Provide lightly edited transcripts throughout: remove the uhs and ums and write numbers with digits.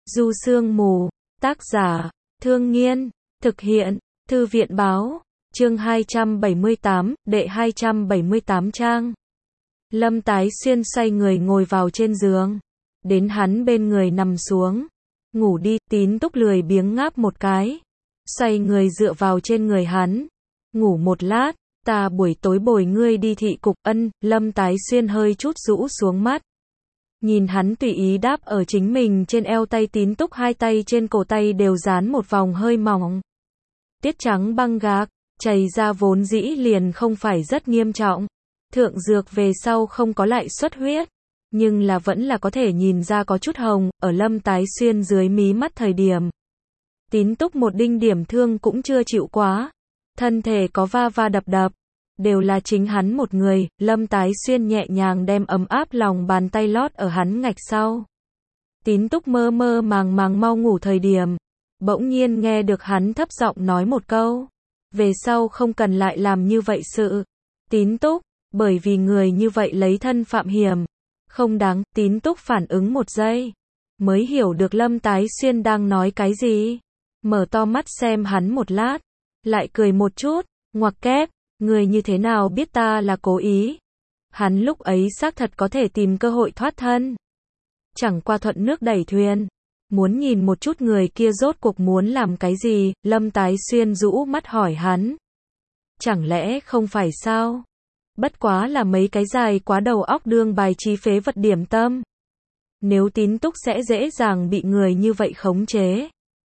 Du Sương Mù, tác giả, Thương Nghiên, thực hiện, Thư viện Báo, chương 278, đệ 278 trang. Lâm Tái Xuyên xoay người ngồi vào trên giường, đến hắn bên người nằm xuống. Ngủ đi, Tín Túc lười biếng ngáp một cái, xoay người dựa vào trên người hắn. Ngủ một lát, ta buổi tối bồi ngươi đi thị cục. Lâm Tái Xuyên hơi chút rũ xuống mắt. Nhìn hắn tùy ý đáp ở chính mình trên eo, tay Tín Túc hai tay trên cổ tay đều dán một vòng hơi mỏng. Tiết trắng băng gạc, chảy ra vốn dĩ liền không phải rất nghiêm trọng. Thượng dược về sau không có lại xuất huyết, nhưng là vẫn là có thể nhìn ra có chút hồng, ở Lâm Tái Xuyên dưới mí mắt thời điểm. Tín Túc một đinh điểm thương cũng chưa chịu quá, thân thể có va va đập đập, đều là chính hắn một người. Lâm Tái Xuyên nhẹ nhàng đem ấm áp lòng bàn tay lót ở hắn ngạch sau. Tín Túc mơ mơ màng màng mau ngủ thời điểm, bỗng nhiên nghe được hắn thấp giọng nói một câu, về sau không cần lại làm như vậy sự. Tín Túc, bởi vì người như vậy lấy thân phạm hiểm, không đáng. Tín Túc phản ứng một giây, mới hiểu được Lâm Tái Xuyên đang nói cái gì. Mở to mắt xem hắn một lát, lại cười một chút, ngoặc kép, người như thế nào biết ta là cố ý. Hắn lúc ấy xác thật có thể tìm cơ hội thoát thân, chẳng qua thuận nước đẩy thuyền, muốn nhìn một chút người kia rốt cuộc muốn làm cái gì. Lâm Tái Xuyên rũ mắt hỏi hắn, chẳng lẽ không phải sao? Bất quá là mấy cái dài quá đầu óc đương bài trí phế vật điểm tâm. Nếu Tín Túc sẽ dễ dàng bị người như vậy khống chế,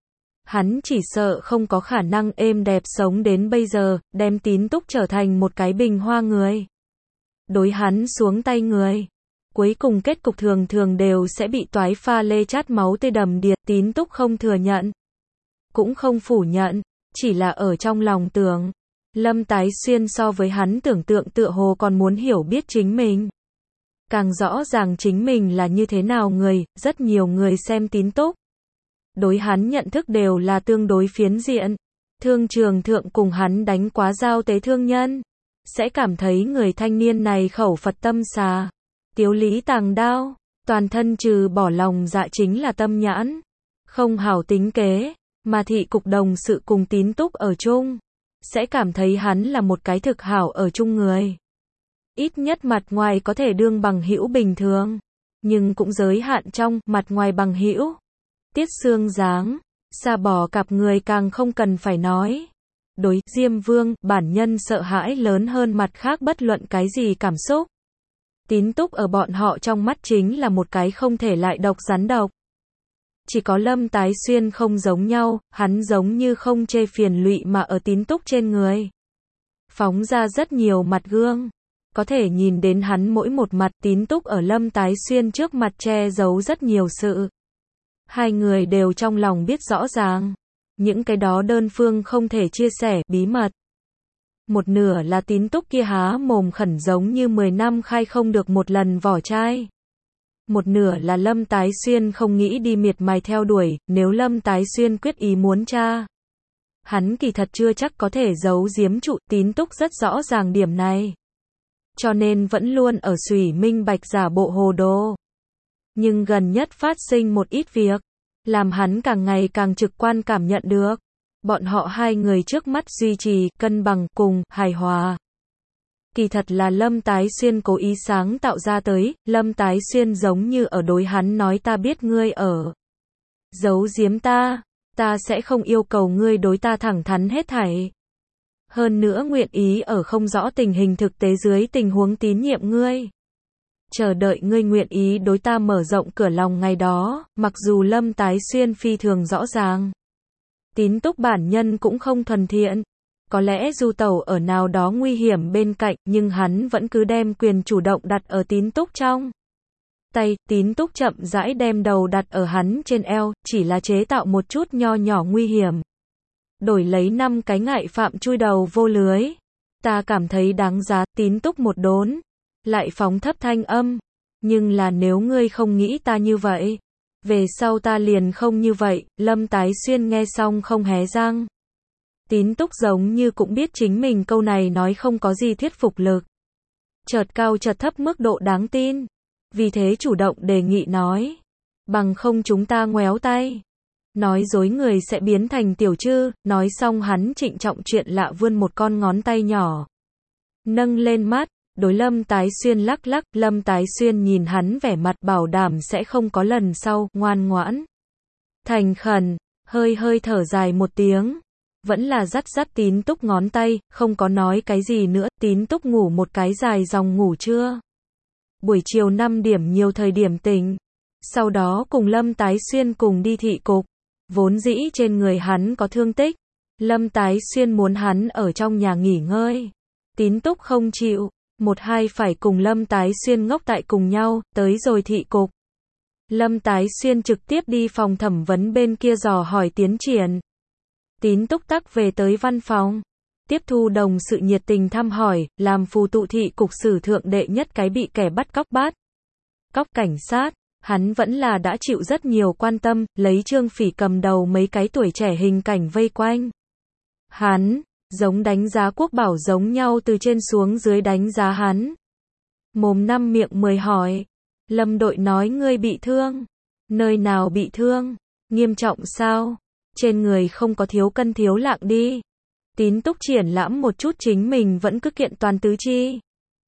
hắn chỉ sợ không có khả năng êm đẹp sống đến bây giờ, đem Tín Túc trở thành một cái bình hoa người. Đối hắn xuống tay người, cuối cùng kết cục thường thường đều sẽ bị toái pha lê chát máu tươi đầm đìa. Tín Túc không thừa nhận, cũng không phủ nhận, chỉ là ở trong lòng tưởng, Lâm Tái Xuyên so với hắn tưởng tượng tựa hồ còn muốn hiểu biết chính mình. Càng rõ ràng chính mình là như thế nào người. Rất nhiều người xem Tín Túc, đối hắn nhận thức đều là tương đối phiến diện. Thương trường thượng cùng hắn đánh quá giao tế thương nhân, sẽ cảm thấy người thanh niên này khẩu Phật tâm xà, tiếu lý tàng đao, toàn thân trừ bỏ lòng dạ chính là tâm nhãn, không hảo tính kế. Mà thị cục đồng sự cùng Tín Túc ở chung, sẽ cảm thấy hắn là một cái thực hảo ở chung người. Ít nhất mặt ngoài có thể đương bằng hữu bình thường, nhưng cũng giới hạn trong mặt ngoài bằng hữu. Tiết xương dáng, xa bỏ cặp người càng không cần phải nói. Đối Diêm Vương, bản nhân sợ hãi lớn hơn mặt khác bất luận cái gì cảm xúc. Tín Túc ở bọn họ trong mắt chính là một cái không thể lại độc rắn độc. Chỉ có Lâm Tái Xuyên không giống nhau, hắn giống như không chê phiền lụy mà ở Tín Túc trên người phóng ra rất nhiều mặt gương, có thể nhìn đến hắn mỗi một mặt. Tín Túc ở Lâm Tái Xuyên trước mặt che giấu rất nhiều sự. Hai người đều trong lòng biết rõ ràng, những cái đó đơn phương không thể chia sẻ bí mật. Một nửa là Tín Túc kia há mồm khẩn giống như 10 năm khai không được một lần vỏ chai. Một nửa là Lâm Tái Xuyên không nghĩ đi miệt mài theo đuổi. Nếu Lâm Tái Xuyên quyết ý muốn tra, hắn kỳ thật chưa chắc có thể giấu giếm trụ. Tín Túc rất rõ ràng điểm này, cho nên vẫn luôn ở xủy minh bạch giả bộ hồ đồ. Nhưng gần nhất phát sinh một ít việc, làm hắn càng ngày càng trực quan cảm nhận được, bọn họ hai người trước mắt duy trì cân bằng cùng hài hòa. Kỳ thật là Lâm Tái Xuyên cố ý sáng tạo ra tới. Lâm Tái Xuyên giống như ở đối hắn nói, ta biết ngươi ở giấu giếm ta, ta sẽ không yêu cầu ngươi đối ta thẳng thắn hết thảy. Hơn nữa nguyện ý ở không rõ tình hình thực tế dưới tình huống tín nhiệm ngươi, chờ đợi ngươi nguyện ý đối ta mở rộng cửa lòng ngày đó. Mặc dù Lâm Tái Xuyên phi thường rõ ràng, Tín Túc bản nhân cũng không thuần thiện, có lẽ du tẩu ở nào đó nguy hiểm bên cạnh, nhưng hắn vẫn cứ đem quyền chủ động đặt ở Tín Túc trong tay. Tín Túc chậm rãi đem đầu đặt ở hắn trên eo, chỉ là chế tạo một chút nho nhỏ nguy hiểm, đổi lấy 5 cái ngại phạm chui đầu vô lưới. Ta cảm thấy đáng giá. Tín Túc một đốn, lại phóng thấp thanh âm, nhưng là nếu ngươi không nghĩ ta như vậy, về sau ta liền không như vậy. Lâm Tái Xuyên nghe xong không hé răng. Tín Túc giống như cũng biết chính mình câu này nói không có gì thuyết phục lực, chợt cao chợt thấp mức độ đáng tin, vì thế chủ động đề nghị nói, Bằng không chúng ta ngoéo tay. Nói dối người sẽ biến thành tiểu trư, nói xong hắn trịnh trọng chuyện lạ vươn một con ngón tay nhỏ. Nâng lên mắt, đối Lâm Tái Xuyên lắc lắc, Lâm Tái Xuyên nhìn hắn vẻ mặt bảo đảm sẽ không có lần sau, ngoan ngoãn. Thành khẩn, hơi thở dài một tiếng. Vẫn là dắt Tín Túc ngón tay, không có nói cái gì nữa, Tín Túc ngủ một cái dài dòng ngủ trưa. Buổi chiều 5 điểm nhiều thời điểm tỉnh. Sau đó cùng Lâm Tái Xuyên cùng đi thị cục. Vốn dĩ trên người hắn có thương tích. Lâm Tái Xuyên muốn hắn ở trong nhà nghỉ ngơi. Tín Túc không chịu. Một hai phải cùng Lâm Tái Xuyên ngốc tại cùng nhau, tới rồi thị cục. Lâm Tái Xuyên trực tiếp đi phòng thẩm vấn bên kia dò hỏi tiến triển. Tín Túc tắc về tới văn phòng. Tiếp thu đồng sự nhiệt tình thăm hỏi, làm phù tụ thị cục sử thượng đệ nhất cái bị kẻ bắt cóc cảnh sát. Hắn vẫn là đã chịu rất nhiều quan tâm, lấy Trương Phỉ cầm đầu mấy cái tuổi trẻ hình cảnh vây quanh. Hắn, giống đánh giá quốc bảo giống nhau từ trên xuống dưới đánh giá hắn. Mồm năm miệng 10 hỏi. Lâm đội nói ngươi bị thương. Nơi nào bị thương? Nghiêm trọng sao? Trên người không có thiếu cân thiếu lạng đi. Tín Túc triển lãm một chút chính mình vẫn cứ kiện toàn tứ chi.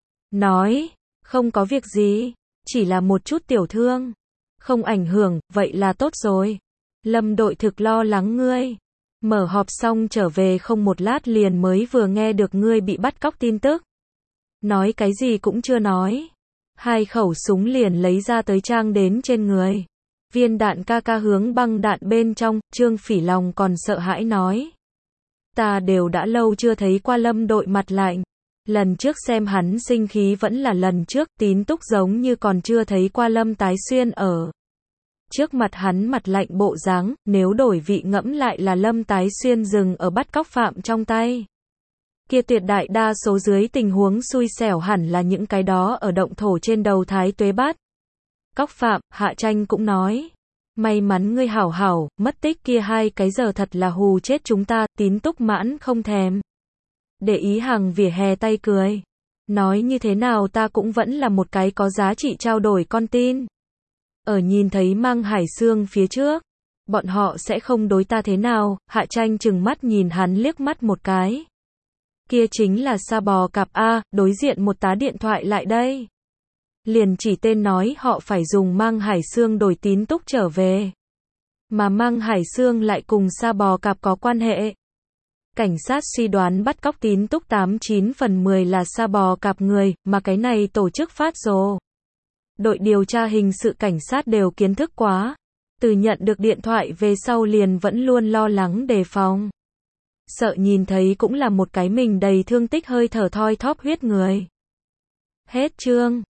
Nói, không có việc gì, chỉ là một chút tiểu thương. Không ảnh hưởng, vậy là tốt rồi. Lâm đội thực lo lắng ngươi. Mở họp xong trở về không một lát liền mới vừa nghe được ngươi bị bắt cóc tin tức. Nói cái gì cũng chưa nói. 2 khẩu súng liền lấy ra tới trang đến trên người. Viên đạn ca hướng băng đạn bên trong, Trương Phỉ lòng còn sợ hãi nói. Ta đều đã lâu chưa thấy qua Lâm đội mặt lạnh. Lần trước xem hắn sinh khí vẫn là lần trước, Tín Túc giống như còn chưa thấy qua Lâm Tái Xuyên ở. Trước mặt hắn mặt lạnh bộ dáng, nếu đổi vị ngẫm lại là Lâm Tái Xuyên dừng ở bắt cóc phạm trong tay. Kia tuyệt đại đa số dưới tình huống xui xẻo hẳn là những cái đó ở động thổ trên đầu Thái Tuế bắt. Cóc phạm, Hạ Tranh cũng nói. May mắn ngươi hảo, mất tích kia 2 cái giờ thật là hù chết chúng ta, Tín Túc mãn không thèm. Để ý hàng vỉa hè tay cười. Nói như thế nào ta cũng vẫn là một cái có giá trị trao đổi con tin. Ở nhìn thấy Mang Hải Xương phía trước. Bọn họ sẽ không đối ta thế nào, Hạ Tranh chừng mắt nhìn hắn liếc mắt một cái. Kia chính là Sa Bò Cạp A, đối diện một tá điện thoại lại đây. Liền chỉ tên nói họ phải dùng Mang Hải Xương đổi Tín Túc trở về. Mà Mang Hải Xương lại cùng Sa Bò Cạp có quan hệ. Cảnh sát suy đoán bắt cóc Tín Túc 89 phần 10 là Sa Bò Cạp người, mà cái này tổ chức phát rồ. Đội điều tra hình sự cảnh sát đều kiến thức quá. Từ nhận được điện thoại về sau liền vẫn luôn lo lắng đề phòng. Sợ nhìn thấy cũng là một cái mình đầy thương tích hơi thở thoi thóp huyết người. Hết chương.